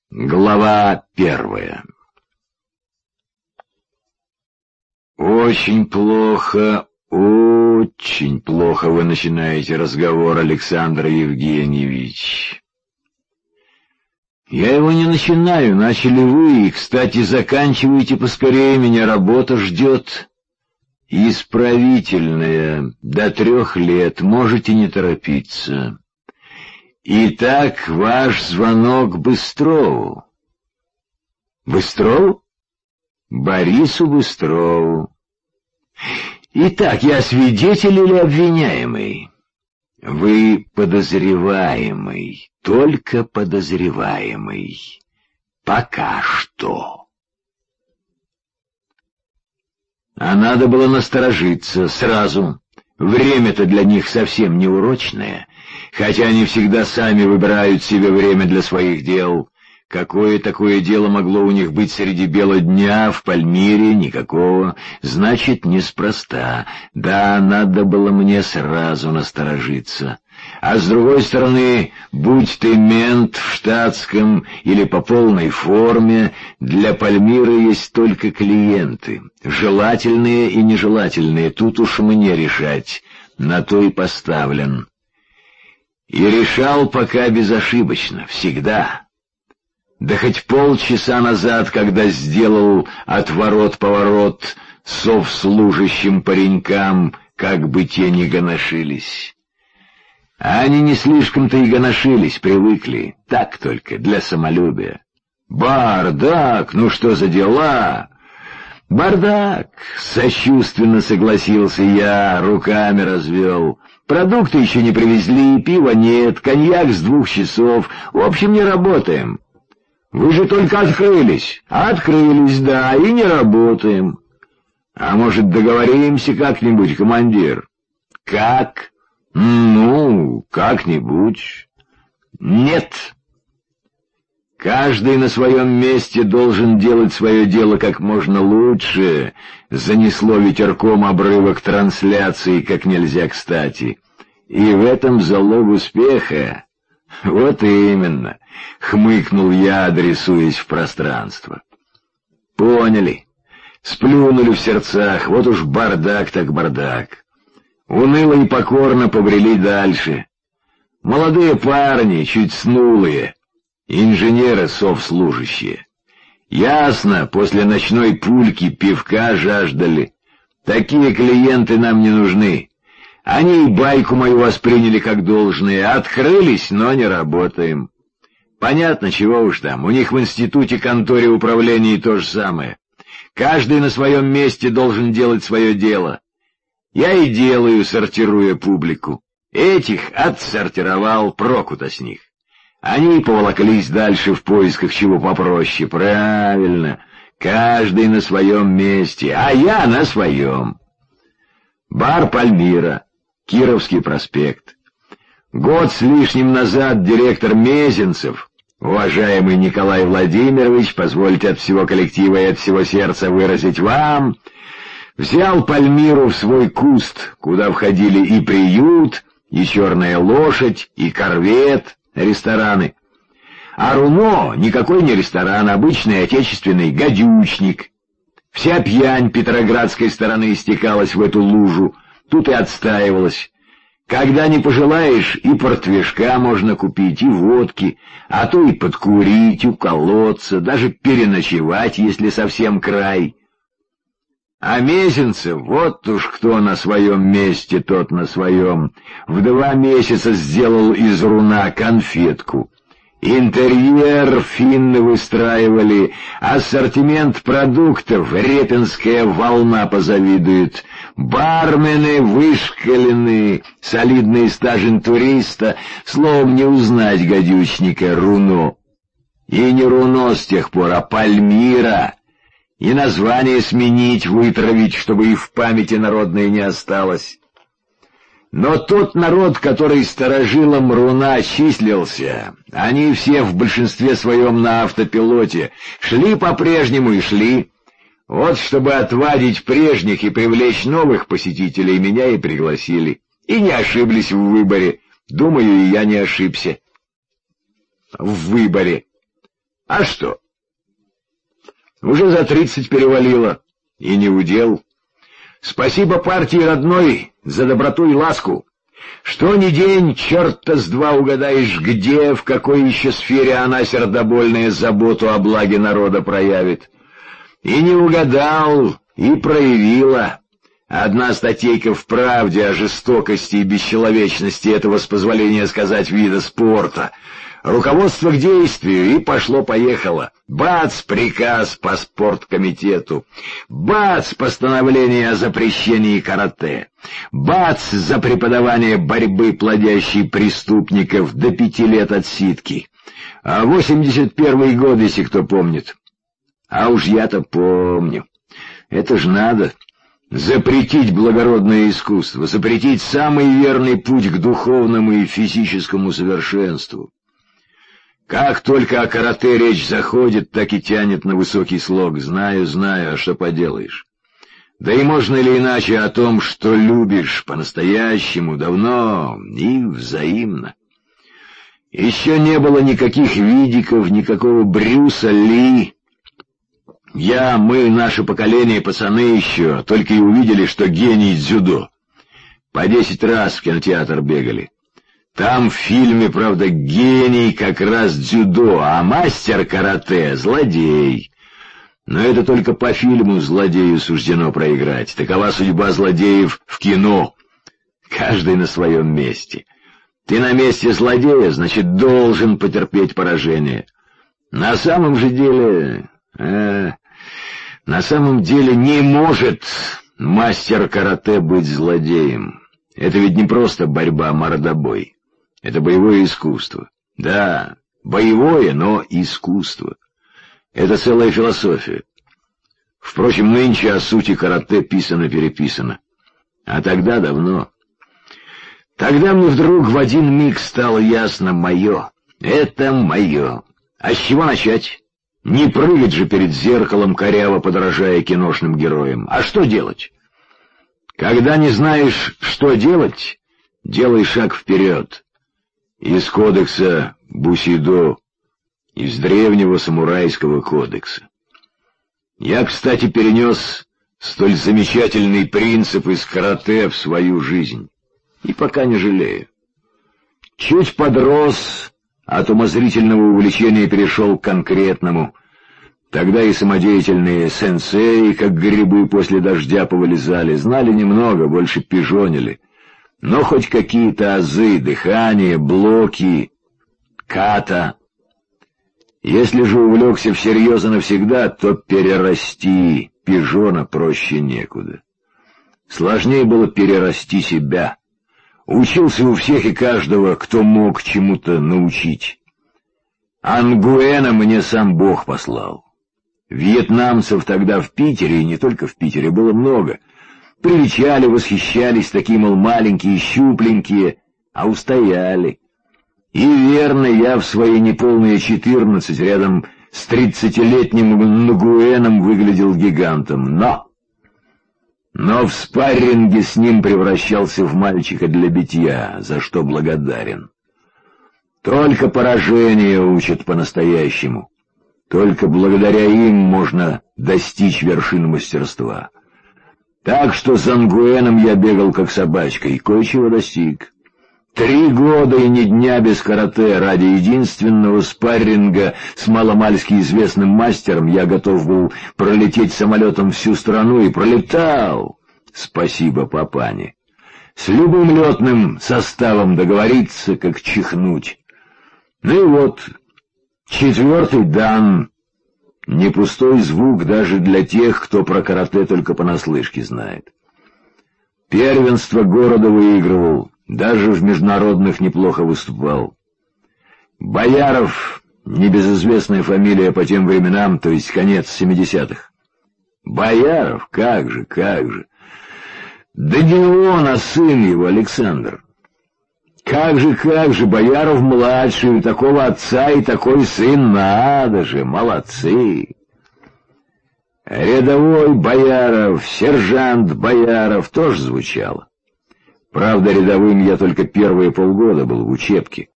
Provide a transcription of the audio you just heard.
Глава 1. Очень плохо вы начинаете разговор, Александр Евгеньевич. Я его не начинаю, начали вы, и, кстати, заканчивайте поскорее, меня работа ждет. Исправительная, до 3 лет, можете не торопиться. Итак, ваш звонок Быстрову. Быстрову? Борису Быстрову. Итак, я свидетель или обвиняемый? Вы подозреваемый, только подозреваемый. Пока что. А надо было насторожиться сразу. Время-то для них совсем неурочное, хотя они всегда сами выбирают себе время для своих дел. Какое такое дело могло у них быть среди бела дня в Пальмире? Никакого. Значит, неспроста. Да, надо было мне сразу насторожиться. А с другой стороны, будь ты мент в штатском или по полной форме, для Пальмира есть только клиенты. Желательные и нежелательные, тут уж мне решать. На то и поставлен. И решал пока безошибочно, всегда. Да хоть полчаса назад, когда сделал отворот-поворот совслужащим паренькам, как бы те ни гоношились. А они не слишком-то и гоношились, привыкли, так только, для самолюбия. «Бардак, ну что за дела?» «Бардак», — сочувственно согласился я, руками развел. «Продукты еще не привезли, пива нет, коньяк с 2 часов, в общем, не работаем». «Вы же только открылись». «Открылись, да, и не работаем». «А может, договоримся как-нибудь, командир?» «Как?» «Ну, как-нибудь». «Нет». «Каждый на своем месте должен делать свое дело как можно лучше», — занесло ветерком обрывок трансляции как нельзя кстати. «И в этом залог успеха». «Вот именно», — хмыкнул я, адресуясь в пространство. «Поняли. Сплюнули в сердцах, вот уж бардак так бардак». Уныло и покорно побрели дальше. Молодые парни, чуть снулые, инженеры совслужащие. Ясно, после ночной пульки пивка жаждали. Такие клиенты нам не нужны. Они и байку мою восприняли как должное, открылись, но не работаем. Понятно, чего уж там, у них в институте, конторе, управлении то же самое. Каждый на своем месте должен делать свое дело. Я и делаю, сортируя публику. Этих отсортировал, проку-то с них. Они поволоклись дальше в поисках чего попроще. Правильно, каждый на своем месте, а я на своем. Бар «Пальмира», Кировский проспект. Год с лишним назад директор Мезенцев, уважаемый Николай Владимирович, позвольте от всего коллектива и от всего сердца выразить вам, взял Пальмиру в свой куст, куда входили и приют, и черная лошадь, и корвет, рестораны. А Руно никакой не ресторан, обычный отечественный гадючник. Вся пьянь петроградской стороны стекалась в эту лужу, тут и отстаивалась. Когда не пожелаешь, и портвежка можно купить, и водки, а то и подкурить, уколоться, даже переночевать, если совсем край. А Мезенцев, вот уж кто на своем месте, тот на своем, в 2 месяца сделал из Руна конфетку. Интерьер финны выстраивали, ассортимент продуктов репинская волна позавидует, бармены вышкаленные, солидный стаж интуриста, словом не узнать гадючника Руно. И не Руно с тех пор, а Пальмира. И название сменить, вытравить, чтобы и в памяти народной не осталось. Но тот народ, который старожилом Руна числился, они все в большинстве своем на автопилоте, шли по-прежнему и шли. Вот чтобы отвадить прежних и привлечь новых посетителей, меня и пригласили. И не ошиблись в выборе. Думаю, и я не ошибся. В выборе. А что? Уже за 30 перевалило, и не удел. Спасибо партии родной за доброту и ласку. Что ни день, черта с два угадаешь, где, в какой еще сфере она сердобольная заботу о благе народа проявит. И не угадал, и проявила. Одна статейка в «Правде» о жестокости и бесчеловечности этого, с позволения сказать, вида спорта. Руководство к действию, и пошло-поехало. Бац, приказ по спорткомитету. Бац, постановление о запрещении карате. Бац, за преподавание борьбы, плодящей преступников, до 5 лет отсидки. А 81-й год, если кто помнит. А уж я-то помню. Это ж надо. Запретить благородное искусство, запретить самый верный путь к духовному и физическому совершенству. Как только о карате речь заходит, так и тянет на высокий слог. Знаю, а что поделаешь. Да и можно ли иначе о том, что любишь по-настоящему, давно и взаимно. Еще не было никаких видиков, никакого Брюса Ли. Мы, наше поколение, пацаны еще, только и увидели, что гений дзюдо. По 10 раз в кинотеатр бегали. Там в фильме, правда, гений как раз дзюдо, а мастер карате — злодей. Но это только по фильму злодею суждено проиграть. Такова судьба злодеев в кино. Каждый на своем месте. Ты на месте злодея, значит, должен потерпеть поражение. На самом же деле... На самом деле не может мастер карате быть злодеем. Это ведь не просто борьба, мордобой. Это боевое искусство. Да, боевое, но искусство. Это целая философия. Впрочем, нынче о сути карате писано-переписано. А тогда давно. Тогда мне вдруг в один миг стало ясно: мое. Это мое. А с чего начать? Не прыгать же перед зеркалом, коряво подражая киношным героям. А что делать? Когда не знаешь, что делать, делай шаг вперед. Из кодекса Бусидо, из древнего самурайского кодекса. Я, кстати, перенес столь замечательный принцип из карате в свою жизнь. И пока не жалею. Чуть подрос, от умозрительного увлечения перешел к конкретному. Тогда и самодеятельные сенсеи, как грибы после дождя, повылезали, знали немного, больше пижонили. Но хоть какие-то азы, дыхание, блоки, ката. Если же увлекся всерьез и навсегда, то перерасти пижона проще некуда. Сложнее было перерасти себя. Учился у всех и каждого, кто мог чему-то научить. Ангуэна мне сам Бог послал. Вьетнамцев тогда в Питере, и не только в Питере, было много. Привечали, восхищались, такие, мол, маленькие, щупленькие, а устояли. И верно, я в свои неполные 14 рядом с 30-летним Нгуэном выглядел гигантом, но в спарринге с ним превращался в мальчика для битья, за что благодарен. Только поражения учат по-настоящему. Только благодаря им можно достичь вершин мастерства. Так что с Ангуэном я бегал как собачка и кое-чего достиг. 3 года и ни дня без карате ради единственного спарринга с маломальски известным мастером я готов был пролететь самолетом всю страну и пролетал. Спасибо папане. С любым летным составом договориться, как чихнуть. Ну и вот, 4-й дан. Не пустой звук даже для тех, кто про карате только понаслышке знает. Первенство города выигрывал, даже в международных неплохо выступал. Бояров, небезызвестная фамилия по тем временам, то есть конец 70-х. Бояров, как же. Да не он, а сын его, Александр. Как же, Бояров-младший, у такого отца и такой сын, надо же, молодцы. Рядовой Бояров, сержант Бояров тоже звучало. Правда, рядовым я только первые полгода был в учебке.